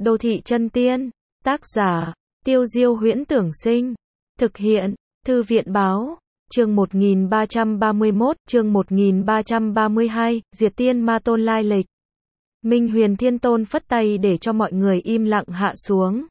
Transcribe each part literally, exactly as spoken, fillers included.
Đô thị chân tiên. Tác giả, Tiêu Diêu Huyễn Tưởng Sinh. Thực hiện, Thư viện Báo. Chương một nghìn ba trăm ba mươi mốt, chương một nghìn ba trăm ba mươi hai, Diệt Tiên Ma Tôn lai lịch. Minh Huyền Thiên Tôn phất tay để cho mọi người im lặng hạ xuống.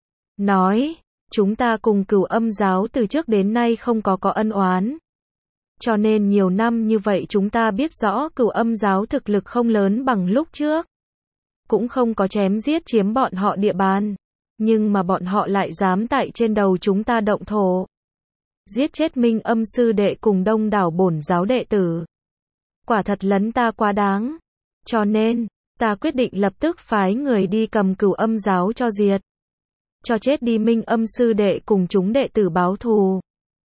Nói, chúng ta cùng Cửu Âm giáo từ trước đến nay không có có ân oán. Cho nên nhiều năm như vậy chúng ta biết rõ Cửu Âm giáo thực lực không lớn bằng lúc trước. Cũng không có chém giết chiếm bọn họ địa bàn. Nhưng mà bọn họ lại dám tại trên đầu chúng ta động thổ. Giết chết Minh Âm sư đệ cùng đông đảo bổn giáo đệ tử. Quả thật lấn ta quá đáng. Cho nên, ta quyết định lập tức phái người đi cầm Cửu Âm giáo cho diệt. Cho chết đi Minh Âm sư đệ cùng chúng đệ tử báo thù.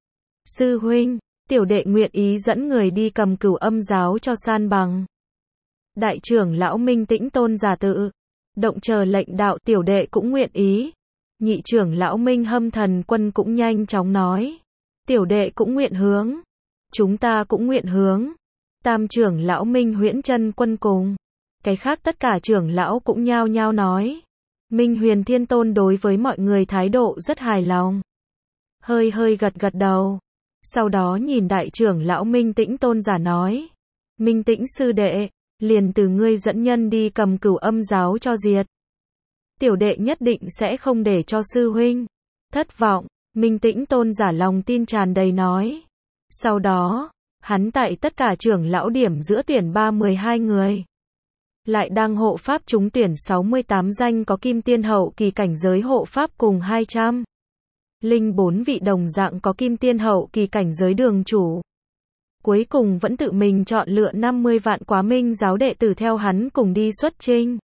Sư huynh, tiểu đệ nguyện ý dẫn người đi cầm Cửu Âm giáo cho san bằng. Đại trưởng lão Minh Tĩnh Tôn giả tự động chờ lệnh đạo, tiểu đệ cũng nguyện ý. Nhị trưởng lão Minh Hâm Thần Quân cũng nhanh chóng nói. Tiểu đệ cũng nguyện hướng. Chúng ta cũng nguyện hướng. Tam trưởng lão Minh Huyễn Chân Quân cùng. Cái khác tất cả trưởng lão cũng nhao nhao nói. Minh Huyền Thiên Tôn đối với mọi người thái độ rất hài lòng. Hơi hơi gật gật đầu. Sau đó nhìn đại trưởng lão Minh Tĩnh Tôn giả nói. Minh Tĩnh sư đệ, liền từ ngươi dẫn nhân đi cầm Cửu Âm giáo cho diệt. Tiểu đệ nhất định sẽ không để cho sư huynh thất vọng. Minh Tĩnh Tôn giả lòng tin tràn đầy nói. Sau đó, hắn tại tất cả trưởng lão điểm giữa tuyển ba mươi hai người. Lại đang hộ pháp chúng tuyển sáu mươi tám danh có kim tiên hậu kỳ cảnh giới hộ pháp cùng hai trăm linh bốn vị đồng dạng có kim tiên hậu kỳ cảnh giới đường chủ. Cuối cùng vẫn tự mình chọn lựa năm mươi vạn Quá Minh giáo đệ tử theo hắn cùng đi xuất chinh.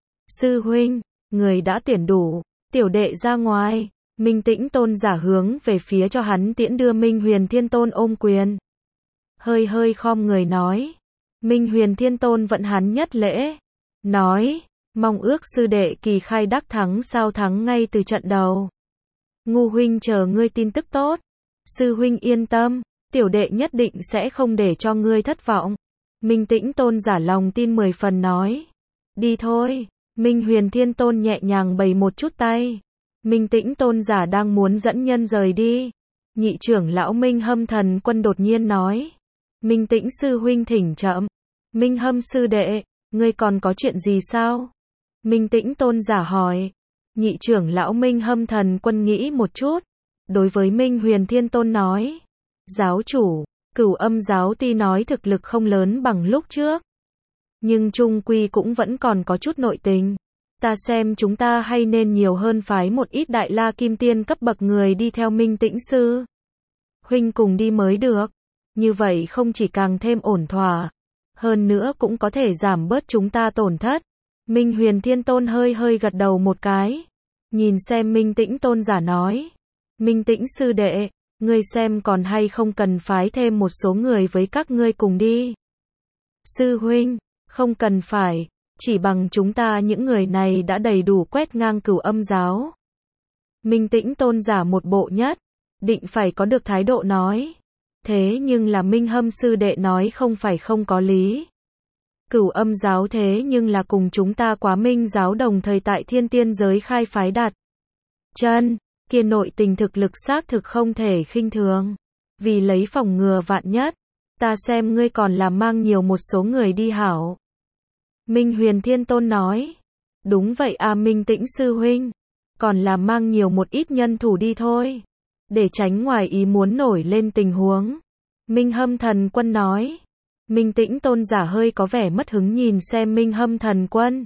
Sư huynh, người đã tuyển đủ, tiểu đệ ra ngoài. Minh Tĩnh Tôn giả hướng về phía cho hắn tiễn đưa Minh Huyền Thiên Tôn ôm quyền. Hơi hơi khom người nói. Minh Huyền Thiên Tôn vận hắn nhất lễ. Nói, mong ước sư đệ kỳ khai đắc thắng sao thắng ngay từ trận đầu. Ngu huynh chờ ngươi tin tức tốt. Sư huynh yên tâm, tiểu đệ nhất định sẽ không để cho ngươi thất vọng. Minh Tĩnh Tôn giả lòng tin mười phần nói. Đi thôi. Minh Huyền Thiên Tôn nhẹ nhàng bày một chút tay. Minh Tĩnh Tôn giả đang muốn dẫn nhân rời đi. Nhị trưởng lão Minh Hâm Thần Quân đột nhiên nói. Minh Tĩnh sư huynh thỉnh chậm. Minh Hâm sư đệ, ngươi còn có chuyện gì sao? Minh Tĩnh Tôn giả hỏi. Nhị trưởng lão Minh Hâm Thần Quân nghĩ một chút. Đối với Minh Huyền Thiên Tôn nói. Giáo chủ, Cửu Âm giáo tuy nói thực lực không lớn bằng lúc trước. Nhưng chung quy cũng vẫn còn có chút nội tình. Ta xem chúng ta hay nên nhiều hơn phái một ít đại la kim tiên cấp bậc người đi theo Minh Tĩnh sư huynh cùng đi mới được. Như vậy không chỉ càng thêm ổn thỏa, hơn nữa cũng có thể giảm bớt chúng ta tổn thất. Minh Huyền Thiên Tôn hơi hơi gật đầu một cái. Nhìn xem Minh Tĩnh Tôn giả nói. Minh Tĩnh sư đệ, ngươi xem còn hay không cần phái thêm một số người với các ngươi cùng đi. Sư huynh, không cần phải. Chỉ bằng chúng ta những người này đã đầy đủ quét ngang Cửu Âm giáo. Minh Tĩnh Tôn giả một bộ nhất định phải có được thái độ nói. Thế nhưng là Minh Hâm sư đệ nói không phải không có lý. Cửu Âm giáo thế nhưng là cùng chúng ta Quá Minh giáo đồng thời tại thiên tiên giới khai phái đặt chân, kia nội tình thực lực xác thực không thể khinh thường. Vì lấy phòng ngừa vạn nhất, ta xem ngươi còn là mang nhiều một số người đi hảo. Minh Huyền Thiên Tôn nói. Đúng vậy à Minh Tĩnh sư huynh. Còn là mang nhiều một ít nhân thủ đi thôi. Để tránh ngoài ý muốn nổi lên tình huống. Minh Hâm Thần Quân nói. Minh Tĩnh Tôn giả hơi có vẻ mất hứng nhìn xem Minh Hâm Thần Quân.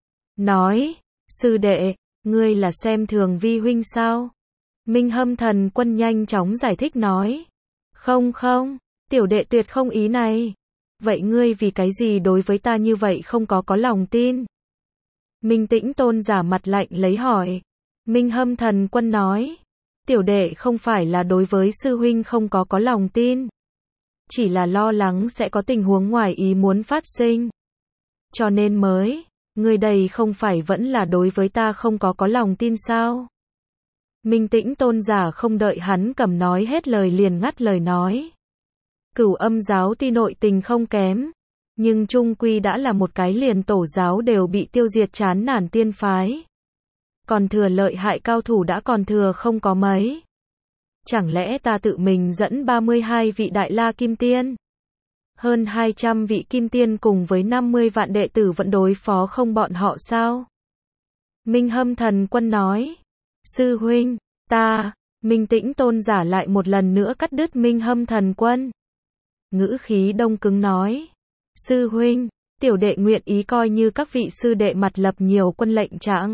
Nói. Sư đệ, ngươi là xem thường vi huynh sao? Minh Hâm Thần Quân nhanh chóng giải thích nói. Không không, tiểu đệ tuyệt không ý này. Vậy ngươi vì cái gì đối với ta như vậy không có có lòng tin? Minh Tĩnh Tôn giả mặt lạnh lấy hỏi. Minh Hâm Thần Quân nói. Tiểu đệ không phải là đối với sư huynh không có có lòng tin. Chỉ là lo lắng sẽ có tình huống ngoài ý muốn phát sinh. Cho nên mới, ngươi đây không phải vẫn là đối với ta không có có lòng tin sao? Minh Tĩnh Tôn giả không đợi hắn cầm nói hết lời liền ngắt lời nói. Cửu Âm giáo tuy nội tình không kém, nhưng chung quy đã là một cái liền tổ giáo đều bị tiêu diệt chán nản tiên phái. Còn thừa lợi hại cao thủ đã còn thừa không có mấy. Chẳng lẽ ta tự mình dẫn ba mươi hai vị Đại La Kim Tiên? Hơn hai trăm vị Kim Tiên cùng với năm mươi vạn đệ tử vẫn đối phó không bọn họ sao? Minh Hâm Thần Quân nói. Sư huynh, ta, Minh Tĩnh Tôn giả lại một lần nữa cắt đứt Minh Hâm Thần Quân. Ngữ khí đông cứng nói. Sư huynh, tiểu đệ nguyện ý coi như các vị sư đệ mặt lập nhiều quân lệnh trạng.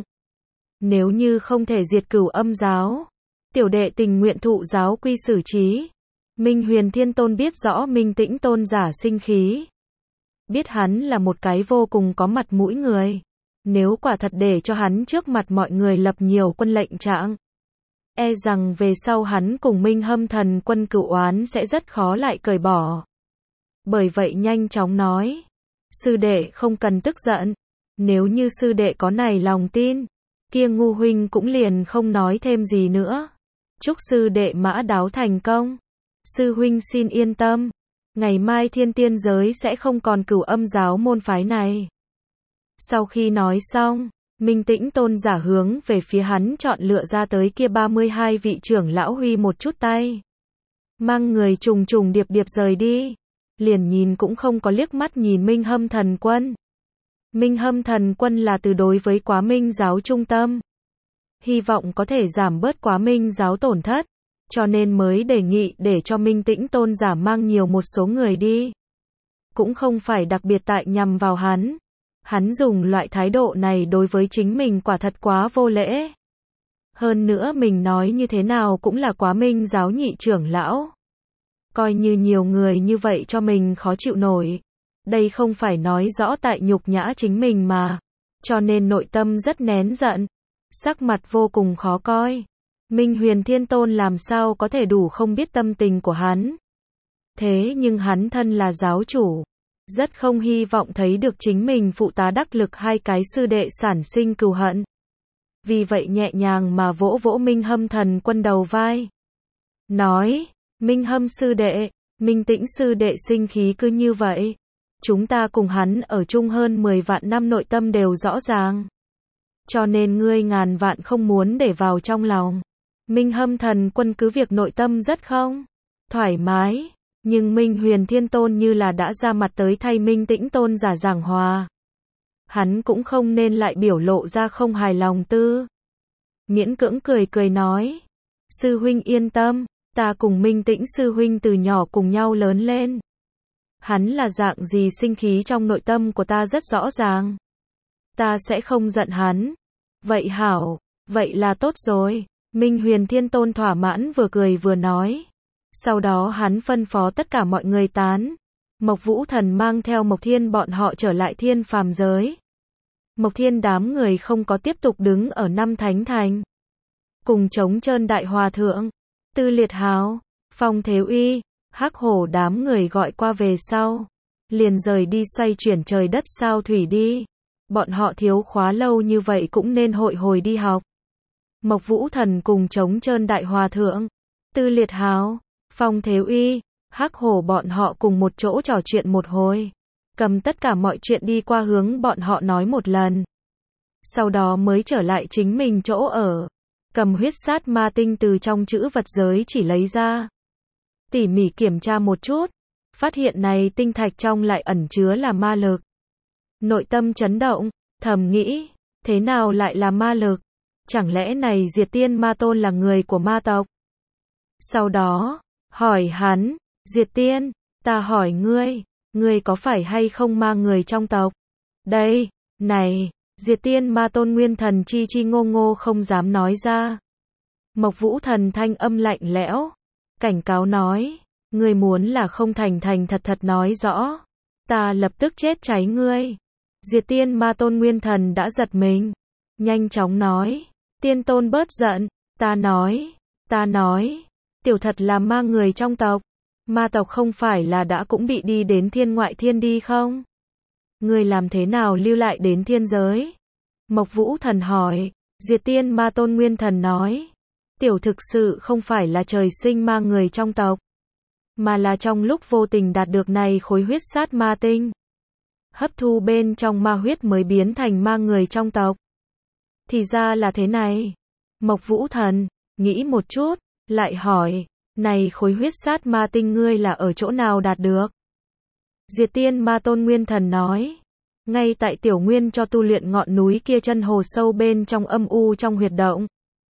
Nếu như không thể diệt Cửu Âm giáo, tiểu đệ tình nguyện thụ giáo quy xử trí. Minh Huyền Thiên Tôn biết rõ Minh Tĩnh Tôn giả sinh khí. Biết hắn là một cái vô cùng có mặt mũi người. Nếu quả thật để cho hắn trước mặt mọi người lập nhiều quân lệnh trạng, e rằng về sau hắn cùng Minh Hâm Thần Quân cửu oán sẽ rất khó lại cởi bỏ. Bởi vậy nhanh chóng nói. Sư đệ không cần tức giận. Nếu như sư đệ có này lòng tin, kia ngu huynh cũng liền không nói thêm gì nữa. Chúc sư đệ mã đáo thành công. Sư huynh xin yên tâm. Ngày mai thiên tiên giới sẽ không còn Cửu Âm giáo môn phái này. Sau khi nói xong, Minh Tĩnh Tôn giả hướng về phía hắn chọn lựa ra tới kia ba mươi hai vị trưởng lão huy một chút tay. Mang người trùng trùng điệp điệp rời đi. Liền nhìn cũng không có liếc mắt nhìn Minh Hâm Thần Quân. Minh Hâm Thần Quân là từ đối với Quá Minh giáo trung tâm. Hy vọng có thể giảm bớt Quá Minh giáo tổn thất. Cho nên mới đề nghị để cho Minh Tĩnh Tôn giả mang nhiều một số người đi. Cũng không phải đặc biệt tại nhằm vào hắn. Hắn dùng loại thái độ này đối với chính mình quả thật quá vô lễ. Hơn nữa mình nói như thế nào cũng là Quá Minh giáo nhị trưởng lão. Coi như nhiều người như vậy cho mình khó chịu nổi. Đây không phải nói rõ tại nhục nhã chính mình mà. Cho nên nội tâm rất nén giận. Sắc mặt vô cùng khó coi. Minh Huyền Thiên Tôn làm sao có thể đủ không biết tâm tình của hắn. Thế nhưng hắn thân là giáo chủ. Rất không hy vọng thấy được chính mình phụ tá đắc lực hai cái sư đệ sản sinh cừu hận. Vì vậy nhẹ nhàng mà vỗ vỗ Minh Hâm Thần Quân đầu vai. Nói, Minh Hâm sư đệ, Minh Tĩnh sư đệ sinh khí cứ như vậy. Chúng ta cùng hắn ở chung hơn mười vạn năm nội tâm đều rõ ràng. Cho nên ngươi ngàn vạn không muốn để vào trong lòng. Minh Hâm Thần Quân cứ việc nội tâm rất không thoải mái. Nhưng Minh Huyền Thiên Tôn như là đã ra mặt tới thay Minh Tĩnh Tôn giả giảng hòa. Hắn cũng không nên lại biểu lộ ra không hài lòng tư. Miễn cưỡng cười cười nói. Sư huynh yên tâm, ta cùng Minh Tĩnh sư huynh từ nhỏ cùng nhau lớn lên. Hắn là dạng gì sinh khí trong nội tâm của ta rất rõ ràng. Ta sẽ không giận hắn. Vậy hảo, vậy là tốt rồi. Minh Huyền Thiên Tôn thỏa mãn vừa cười vừa nói. Sau đó hắn phân phó tất cả mọi người tán. Mộc Vũ Thần mang theo Mộc Thiên bọn họ trở lại thiên phàm giới. Mộc Thiên đám người không có tiếp tục đứng ở năm thánh thành. Cùng chống trơn Đại Hòa Thượng, Tư Liệt Hào, Phong Thế Uy, Hắc Hổ đám người gọi qua về sau. Liền rời đi xoay chuyển trời đất sao thủy đi. Bọn họ thiếu khóa lâu như vậy cũng nên hội hồi đi học. Mộc Vũ Thần cùng chống trơn Đại Hòa Thượng, Tư Liệt Hào, Phong Thế Uy, Hắc Hổ bọn họ cùng một chỗ trò chuyện một hồi. Cầm tất cả mọi chuyện đi qua hướng bọn họ nói một lần. Sau đó mới trở lại chính mình chỗ ở. Cầm huyết sát ma tinh từ trong chữ vật giới chỉ lấy ra. Tỉ mỉ kiểm tra một chút. Phát hiện này tinh thạch trong lại ẩn chứa là ma lực. Nội tâm chấn động, thầm nghĩ, thế nào lại là ma lực? Chẳng lẽ này Diệt Tiên Ma Tôn là người của ma tộc? Sau đó, hỏi hắn, Diệt Tiên, ta hỏi ngươi, ngươi có phải hay không ma người trong tộc? Đây, này, Diệt Tiên Ma Tôn nguyên thần chi chi ngô ngô không dám nói ra. Mộc Vũ Thần thanh âm lạnh lẽo, cảnh cáo nói, ngươi muốn là không thành thành thật thật nói rõ, ta lập tức chết cháy ngươi. Diệt Tiên Ma Tôn nguyên thần đã giật mình, nhanh chóng nói, Tiên Tôn bớt giận, ta nói, ta nói, tiểu thật là ma người trong tộc, ma tộc không phải là đã cũng bị đi đến thiên ngoại thiên đi không? Ngươi làm thế nào lưu lại đến thiên giới? Mộc Vũ Thần hỏi. Diệt Tiên Ma Tôn nguyên thần nói, tiểu thực sự không phải là trời sinh ma người trong tộc, mà là trong lúc vô tình đạt được này khối huyết sát ma tinh, hấp thu bên trong ma huyết mới biến thành ma người trong tộc. Thì ra là thế này. Mộc Vũ Thần, nghĩ một chút, lại hỏi, này khối huyết sát ma tinh ngươi là ở chỗ nào đạt được? Diệt Tiên Ma Tôn Nguyên Thần nói, ngay tại Tiểu Nguyên cho tu luyện ngọn núi kia chân hồ sâu bên trong âm u trong huyệt động.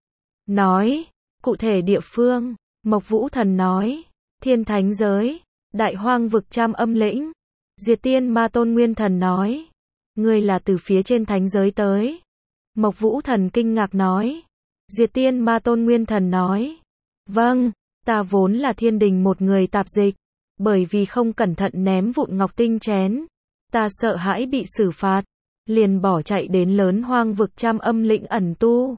Nói, cụ thể địa phương, Mộc Vũ Thần nói, Thiên Thánh Giới, Đại Hoang Vực Trăm Âm Lĩnh. Diệt Tiên Ma Tôn Nguyên Thần nói, ngươi là từ phía trên thánh giới tới. Mộc Vũ Thần kinh ngạc nói. Diệt Tiên Ma Tôn Nguyên Thần nói, vâng, ta vốn là thiên đình một người tạp dịch, bởi vì không cẩn thận ném vụn ngọc tinh chén, ta sợ hãi bị xử phạt, liền bỏ chạy đến lớn hoang vực Trăm Âm Lĩnh ẩn tu.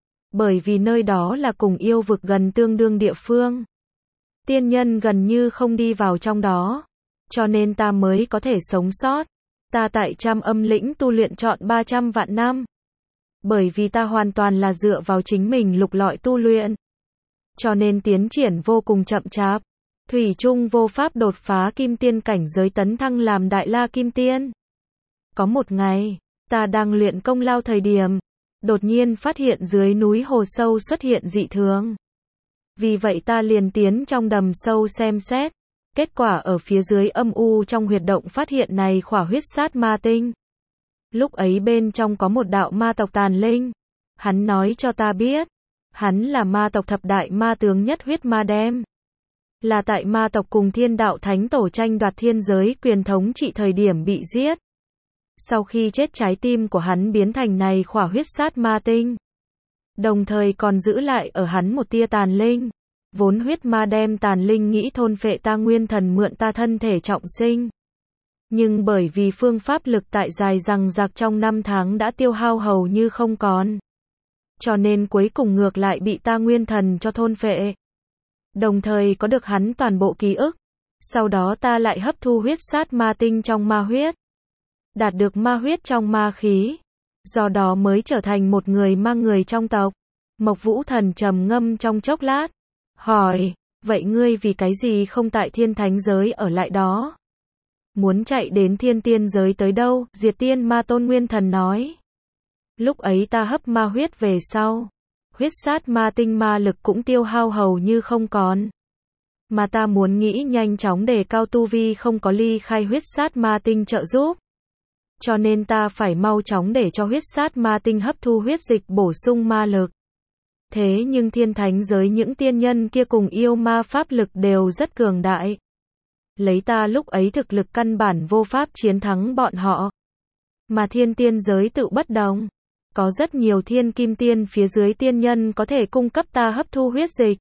Bởi vì nơi đó là cùng yêu vực gần tương đương địa phương, tiên nhân gần như không đi vào trong đó, cho nên ta mới có thể sống sót. Ta tại Trăm Âm Lĩnh tu luyện trọn ba trăm vạn năm. Bởi vì ta hoàn toàn là dựa vào chính mình lục lọi tu luyện, cho nên tiến triển vô cùng chậm chạp. Thủy chung vô pháp đột phá kim tiên cảnh giới tấn thăng làm đại la kim tiên. Có một ngày, ta đang luyện công lao thời điểm, đột nhiên phát hiện dưới núi hồ sâu xuất hiện dị thường. Vì vậy ta liền tiến trong đầm sâu xem xét. Kết quả ở phía dưới âm u trong huyệt động phát hiện này khỏa huyết sát ma tinh. Lúc ấy bên trong có một đạo ma tộc tàn linh. Hắn nói cho ta biết, hắn là ma tộc thập đại ma tướng nhất huyết ma đem. Là tại ma tộc cùng thiên đạo thánh tổ tranh đoạt thiên giới quyền thống trị thời điểm bị giết. Sau khi chết trái tim của hắn biến thành này khỏa huyết sát ma tinh. Đồng thời còn giữ lại ở hắn một tia tàn linh. Vốn huyết ma đem tàn linh nghĩ thôn phệ ta nguyên thần mượn ta thân thể trọng sinh. Nhưng bởi vì phương pháp lực tại dài rằng rạc trong năm tháng đã tiêu hao hầu như không còn. Cho nên cuối cùng ngược lại bị ta nguyên thần cho thôn phệ. Đồng thời có được hắn toàn bộ ký ức. Sau đó ta lại hấp thu huyết sát ma tinh trong ma huyết. Đạt được ma huyết trong ma khí. Do đó mới trở thành một người ma người trong tộc. Mộc Vũ Thần trầm ngâm trong chốc lát. Hỏi, vậy ngươi vì cái gì không tại thiên thánh giới ở lại đó? Muốn chạy đến thiên tiên giới tới đâu? Diệt Tiên Ma Tôn Nguyên Thần nói. Lúc ấy ta hấp ma huyết về sau. Huyết sát ma tinh ma lực cũng tiêu hao hầu như không còn. Mà ta muốn nghĩ nhanh chóng đề cao tu vi không có ly khai huyết sát ma tinh trợ giúp. Cho nên ta phải mau chóng để cho huyết sát ma tinh hấp thu huyết dịch bổ sung ma lực. Thế nhưng thiên thánh giới những tiên nhân kia cùng yêu ma pháp lực đều rất cường đại. Lấy ta lúc ấy thực lực căn bản vô pháp chiến thắng bọn họ. Mà thiên tiên giới tự bất đồng. Có rất nhiều thiên kim tiên phía dưới tiên nhân có thể cung cấp ta hấp thu huyết dịch.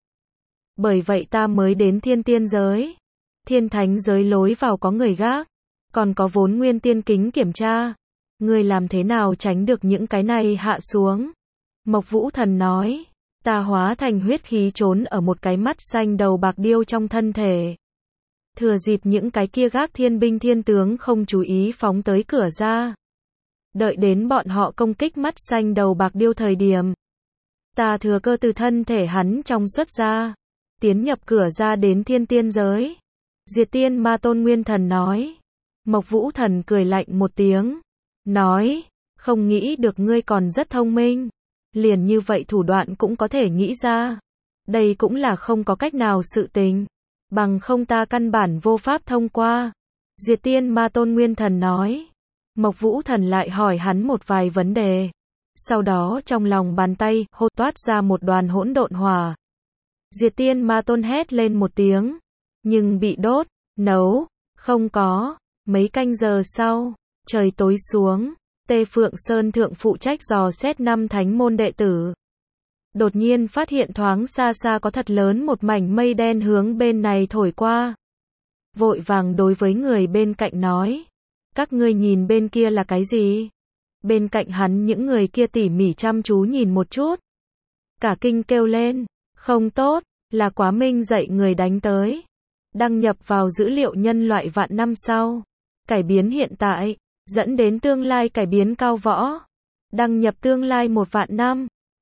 Bởi vậy ta mới đến thiên tiên giới. Thiên thánh giới lối vào có người gác. Còn có vốn nguyên tiên kính kiểm tra. Ngươi làm thế nào tránh được những cái này hạ xuống? Mộc Vũ Thần nói. Ta hóa thành huyết khí trốn ở một cái mắt xanh đầu bạc điêu trong thân thể. Thừa dịp những cái kia gác thiên binh thiên tướng không chú ý phóng tới cửa ra. Đợi đến bọn họ công kích mắt xanh đầu bạc điêu thời điểm. Ta thừa cơ từ thân thể hắn trong xuất ra. Tiến nhập cửa ra đến thiên tiên giới. Diệt Tiên Ma Tôn Nguyên Thần nói. Mộc Vũ Thần cười lạnh một tiếng. Nói, không nghĩ được ngươi còn rất thông minh. Liền như vậy thủ đoạn cũng có thể nghĩ ra. Đây cũng là không có cách nào sự tình. Bằng không ta căn bản vô pháp thông qua. Diệt Tiên Ma Tôn Nguyên Thần nói. Mộc Vũ Thần lại hỏi hắn một vài vấn đề. Sau đó trong lòng bàn tay hô toát ra một đoàn hỗn độn hỏa. Diệt Tiên Ma Tôn hét lên một tiếng. Nhưng bị đốt, nấu, không có. Mấy canh giờ sau, trời tối xuống. Tê Phượng Sơn Thượng phụ trách dò xét năm thánh môn đệ tử. Đột nhiên phát hiện thoáng xa xa có thật lớn một mảnh mây đen hướng bên này thổi qua. Vội vàng đối với người bên cạnh nói. Các ngươi nhìn bên kia là cái gì? Bên cạnh hắn những người kia tỉ mỉ chăm chú nhìn một chút. Cả kinh kêu lên. Không tốt, là Quá Minh dạy người đánh tới. Đăng nhập vào dữ liệu nhân loại vạn năm sau. Cải biến hiện tại. Dẫn đến tương lai cải biến cao võ. Đăng nhập tương lai một vạn năm.